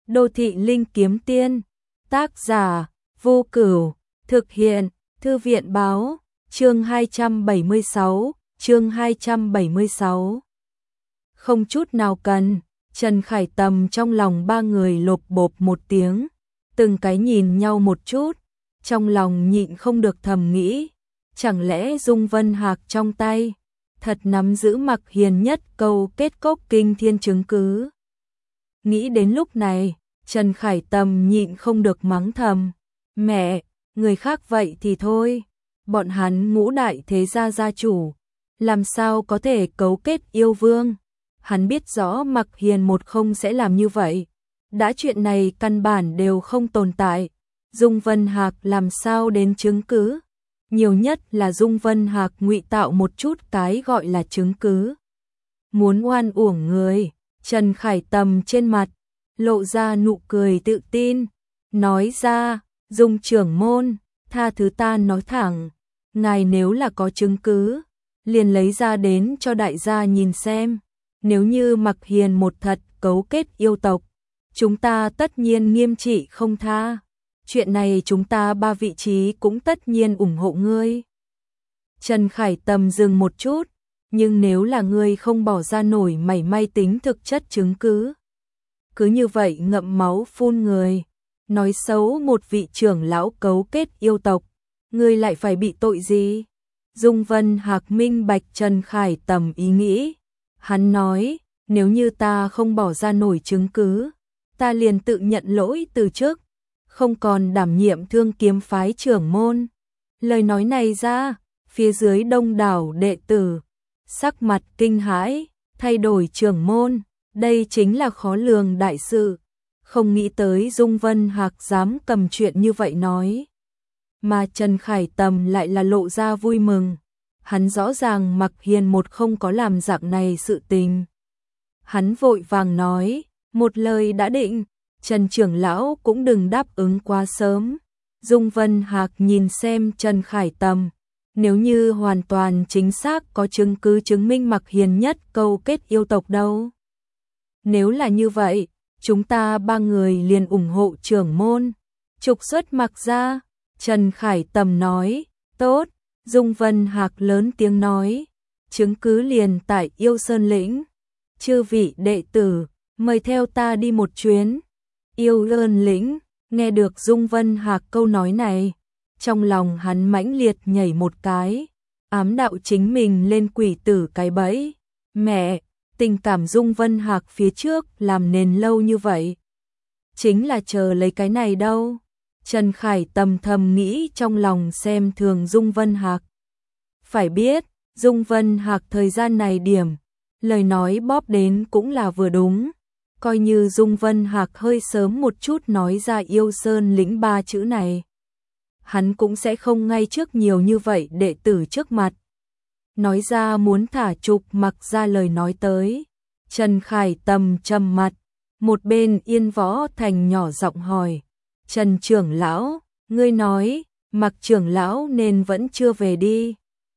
Đô thị linh kiếm tiên, tác giả Vô Cửu, thực hiện Thư viện báo, chương 276, chương 276. Không chút nào cần, Trần Khải Tầm trong lòng ba người lộp bộp một tiếng, từng cái nhìn nhau một chút, trong lòng nhịn không được thầm nghĩ, chẳng lẽ Dung Vân Hạc trong tay thật nắm giữ Mặc Hiền nhất câu kết cốc kinh thiên chứng cứ. Nghĩ đến lúc này, Trần Khải Tầm nhịn không được mắng thầm, mẹ, người khác vậy thì thôi, bọn hắn ngũ đại thế gia gia chủ, làm sao có thể cấu kết yêu vương. Hắn biết rõ Mặc Hiền một không sẽ làm như vậy, đã chuyện này căn bản đều không tồn tại, Dung Vân Hạc làm sao đến chứng cứ, nhiều nhất là Dung Vân Hạc ngụy tạo một chút cái gọi là chứng cứ. Muốn oan uổng người, Trần Khải Tầm trên mặt lộ ra nụ cười tự tin, nói ra, Dung trưởng môn, tha thứ ta nói thẳng, ngài nếu là có chứng cứ, liền lấy ra đến cho đại gia nhìn xem, nếu như Mặc Hiền một thật cấu kết yêu tộc, chúng ta tất nhiên nghiêm trị không tha, chuyện này chúng ta ba vị trí cũng tất nhiên ủng hộ ngươi. Trần Khải Tầm dừng một chút, nhưng nếu là ngươi không bỏ ra nổi mảy may tính thực chất chứng cứ, cứ như vậy ngậm máu phun người, nói xấu một vị trưởng lão cấu kết yêu tộc, ngươi lại phải bị tội gì? Dung Vân Hạc minh bạch Trần Khải Tầm ý nghĩ, hắn nói, nếu như ta không bỏ ra nổi chứng cứ, ta liền tự nhận lỗi từ chức, không còn đảm nhiệm Thương Kiếm phái trưởng môn. Lời nói này ra, phía dưới đông đảo đệ tử, sắc mặt kinh hãi, thay đổi trưởng môn, đây chính là khó lường đại sự, không nghĩ tới Dung Vân Hạc dám cầm chuyện như vậy nói. Mà Trần Khải Tầm lại là lộ ra vui mừng, hắn rõ ràng Mặc Hiền một không có làm dạng này sự tình. Hắn vội vàng nói, một lời đã định, Trần trưởng lão cũng đừng đáp ứng quá sớm. Dung Vân Hạc nhìn xem Trần Khải Tầm, nếu như hoàn toàn chính xác có chứng cứ chứng minh Mặc Hiền nhất câu kết yêu tộc đâu. Nếu là như vậy, chúng ta ba người liền ủng hộ trưởng môn, trục xuất Mặc ra. Trần Khải Tầm nói, tốt. Dung Vân Hạc lớn tiếng nói, chứng cứ liền tại Yêu Sơn lĩnh, chư vị đệ tử, mời theo ta đi một chuyến. Yêu Sơn lĩnh, nghe được Dung Vân Hạc câu nói này, trong lòng hắn mãnh liệt nhảy một cái, ám đạo chính mình lên quỷ tử cái bẫy. Mẹ, tình cảm Dung Vân Hạc phía trước làm nền lâu như vậy, chính là chờ lấy cái này đâu. Trần Khải Tầm thầm nghĩ trong lòng xem thường Dung Vân Hạc. Phải biết, Dung Vân Hạc thời gian này điểm, lời nói bóp đến cũng là vừa đúng. Coi như Dung Vân Hạc hơi sớm một chút nói ra Yêu Sơn lĩnh ba chữ này, hắn cũng sẽ không ngay trước nhiều như vậy đệ tử trước mặt nói ra muốn thả trục Mặc ra lời nói tới. Trần Khải Tầm trầm mặt, một bên Yên Võ Thành nhỏ giọng hỏi, Trần trưởng lão, ngươi nói, Mặc trưởng lão nên vẫn chưa về đi.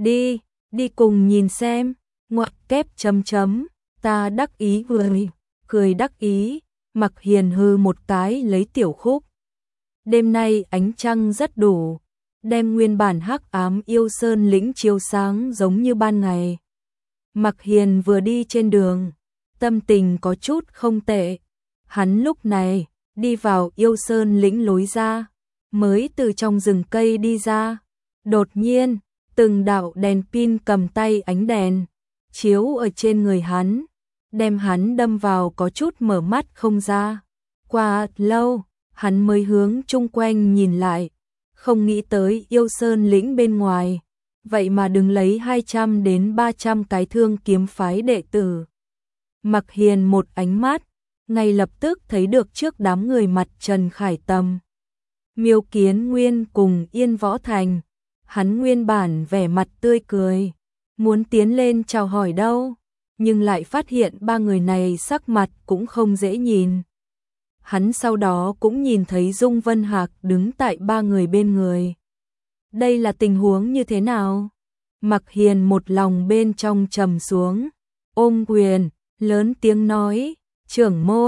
Đi cùng nhìn xem, ngoặc kép chấm chấm, ta đắc ý cười đắc ý, Mặc Hiền hư một cái lấy tiểu khúc. Đêm nay ánh trăng rất đủ, đem nguyên bản hắc ám Yêu Sơn lĩnh chiếu sáng giống như ban ngày. Mặc Hiền vừa đi trên đường, tâm tình có chút không tệ, hắn lúc này đi vào Yêu Sơn lĩnh lối ra, mới từ trong rừng cây đi ra. Đột nhiên, từng đạo đèn pin cầm tay ánh đèn, chiếu ở trên người hắn, đem hắn đâm vào có chút mở mắt không ra. Qua lâu, hắn mới hướng chung quanh nhìn lại, không nghĩ tới Yêu Sơn lĩnh bên ngoài, vậy mà đứng lấy 200 đến 300 cái Thương Kiếm phái đệ tử. Mặc Hiền một ánh mắt, ngay lập tức thấy được trước đám người mặt Trần Khải Tầm, Miêu Kiến Nguyên cùng Yên Võ Thành. Hắn nguyên bản vẻ mặt tươi cười, muốn tiến lên chào hỏi đâu, nhưng lại phát hiện ba người này sắc mặt cũng không dễ nhìn. Hắn sau đó cũng nhìn thấy Dung Vân Hạc đứng tại ba người bên người. Đây là tình huống như thế nào? Mặc Hiền một lòng bên trong trầm xuống, ôm quyền, lớn tiếng nói, trưởng môn,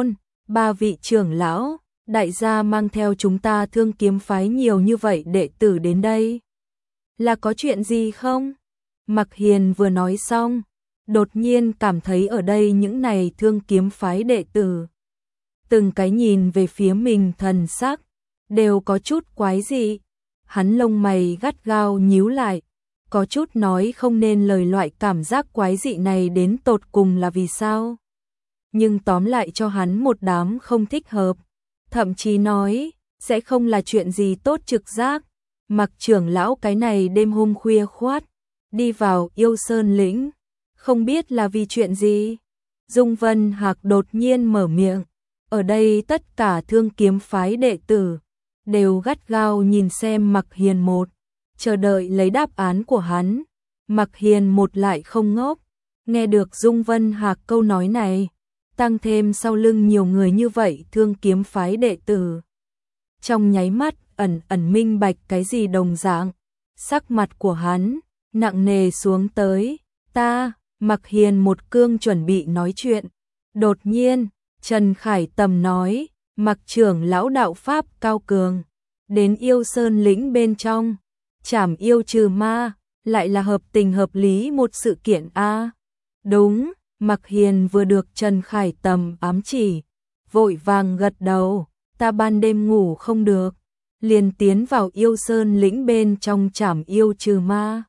Ba vị trưởng lão, đại gia mang theo chúng ta Thương Kiếm phái nhiều như vậy đệ tử đến đây. Là có chuyện gì không? Mặc Hiền vừa nói xong, đột nhiên cảm thấy ở đây những này Thương Kiếm phái đệ tử. Từng cái nhìn về phía mình thần sắc, đều có chút quái dị. Hắn lông mày gắt gao nhíu lại, có chút nói không nên lời loại cảm giác quái dị này đến tột cùng là vì sao. Nhưng tóm lại cho hắn một đám không thích hợp, thậm chí nói, sẽ không là chuyện gì tốt trực giác. Mặc trưởng lão cái này đêm hôm khuya khoát, đi vào Yêu Sơn lĩnh, không biết là vì chuyện gì. Dung Vân Hạc đột nhiên mở miệng, ở đây tất cả Thương Kiếm phái đệ tử đều gắt gao nhìn xem Mặc Hiền một, chờ đợi lấy đáp án của hắn. Mặc Hiền một lại không ngốc, nghe được Dung Vân Hạc câu nói này, tăng thêm sau lưng nhiều người như vậy Thương Kiếm phái đệ tử. Trong nháy mắt ẩn ẩn minh bạch cái gì đồng dạng, sắc mặt của hắn nặng nề xuống tới. Ta, Mặc Hiền một cương chuẩn bị nói chuyện, đột nhiên Trần Khải Tầm nói, Mặc trưởng lão đạo pháp cao cường, đến Yêu Sơn lĩnh bên trong, trảm yêu trừ ma, lại là hợp tình hợp lý một sự kiện a. Đúng, Mặc Hiền vừa được Trần Khải Tầm ám chỉ, vội vàng gật đầu, ta ban đêm ngủ không được, liền tiến vào Yêu Sơn lĩnh bên trong trảm yêu trừ ma.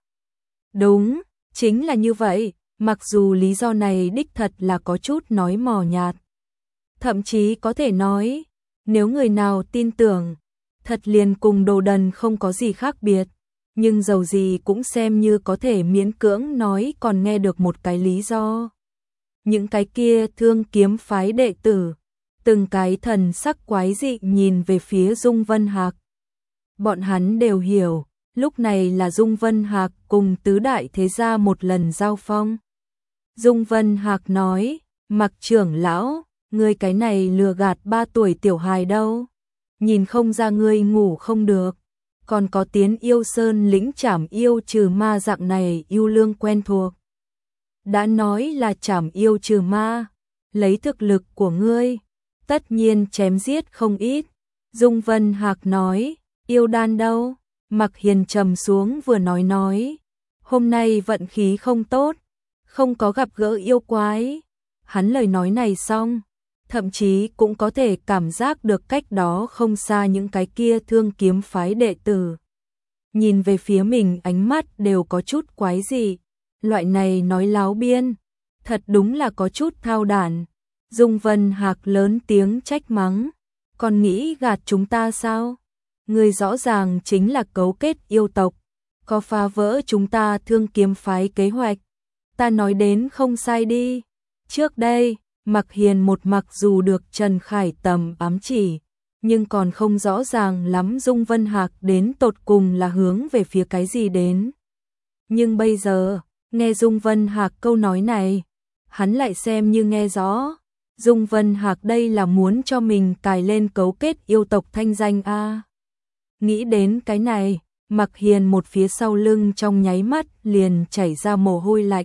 Đúng, chính là như vậy, mặc dù lý do này đích thật là có chút nói mò nhạt. Thậm chí có thể nói, nếu người nào tin tưởng, thật liền cùng đồ đần không có gì khác biệt, nhưng dầu gì cũng xem như có thể miễn cưỡng nói còn nghe được một cái lý do. Những cái kia Thương Kiếm phái đệ tử, từng cái thần sắc quái dị nhìn về phía Dung Vân Hạc. Bọn hắn đều hiểu, lúc này là Dung Vân Hạc cùng tứ đại thế gia một lần giao phong. Dung Vân Hạc nói, Mặc trưởng lão, ngươi cái này lừa gạt 3 tuổi tiểu hài đâu, nhìn không ra ngươi ngủ không được, còn có tiến Yêu Sơn lĩnh trảm yêu trừ ma dạng này yêu lương quen thuộc. Đã nói là trảm yêu trừ ma, lấy thực lực của ngươi, tất nhiên chém giết không ít. Dung Vân Hạc nói, yêu đan đâu? Mặc Hiền trầm xuống vừa nói, hôm nay vận khí không tốt, không có gặp gỡ yêu quái. Hắn lời nói này xong, thậm chí cũng có thể cảm giác được cách đó không xa những cái kia Thương Kiếm phái đệ tử. Nhìn về phía mình ánh mắt đều có chút quái dị, loại này nói láo biên, thật đúng là có chút thao đản. Dung Vân Hạc lớn tiếng trách mắng, còn nghĩ gạt chúng ta sao? Người rõ ràng chính là cấu kết yêu tộc, có phá vỡ chúng ta Thương Kiếm phái kế hoạch. Ta nói đến không sai đi. Trước đây, Mặc Hiền một mặc dù được Trần Khải Tầm ám chỉ, nhưng còn không rõ ràng lắm Dung Vân Hạc đến tột cùng là hướng về phía cái gì đến. Nhưng bây giờ, nghe Dung Vân Hạc câu nói này, hắn lại xem như nghe rõ. Dung Vân Hạc đây là muốn cho mình cài lên cấu kết yêu tộc thanh danh a. Nghĩ đến cái này, Mặc Hiền một phía sau lưng trong nháy mắt liền chảy ra mồ hôi lạnh.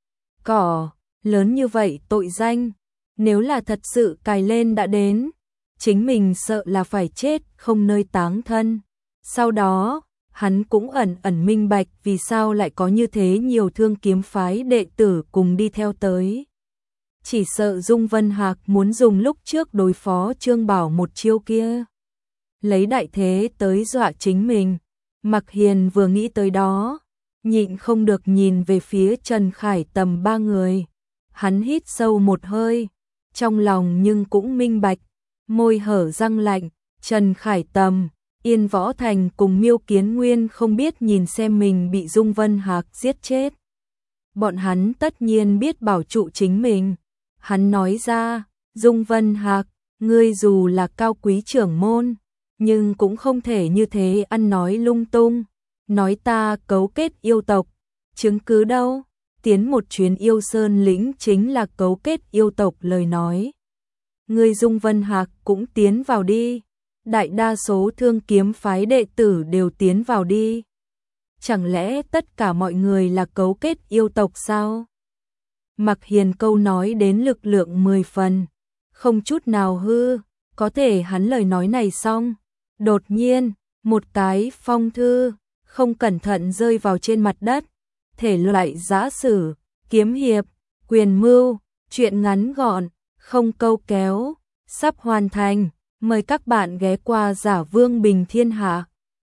Cỏ, lớn như vậy tội danh, nếu là thật sự cài lên đã đến, chính mình sợ là phải chết không nơi táng thân. Sau đó, hắn cũng ẩn ẩn minh bạch vì sao lại có như thế nhiều Thương Kiếm phái đệ tử cùng đi theo tới. Chỉ sợ Dung Vân Hạc muốn dùng lúc trước đối phó Trương Bảo một chiêu kia, lấy đại thế tới dọa chính mình. Mặc Hiền vừa nghĩ tới đó, nhịn không được nhìn về phía Trần Khải Tầm 3 người. Hắn hít sâu một hơi, trong lòng nhưng cũng minh bạch, môi hở răng lạnh. Trần Khải Tầm, Yên Võ Thành cùng Miêu Kiến Nguyên không biết nhìn xem mình bị Dung Vân Hạc giết chết, bọn hắn tất nhiên biết bảo trụ chính mình. Hắn nói ra, Dung Vân Hạc, ngươi dù là cao quý trưởng môn, nhưng cũng không thể như thế ăn nói lung tung, nói ta cấu kết yêu tộc, chứng cứ đâu? Tiến một chuyến Yêu Sơn lĩnh chính là cấu kết yêu tộc lời nói. Ngươi Dung Vân Hạc cũng tiến vào đi, đại đa số Thương Kiếm phái đệ tử đều tiến vào đi. Chẳng lẽ tất cả mọi người là cấu kết yêu tộc sao? Mặc Hiền câu nói đến lực lượng 10 phần, không chút nào hư. Có thể hắn lời nói này xong, đột nhiên, một cái phong thư, không cẩn thận rơi vào trên mặt đất. Thể loại giã sử, kiếm hiệp, quyền mưu, truyện ngắn gọn, không câu kéo, sắp hoàn thành. Mời các bạn ghé qua Giả Vương Bình Thiên Hạ.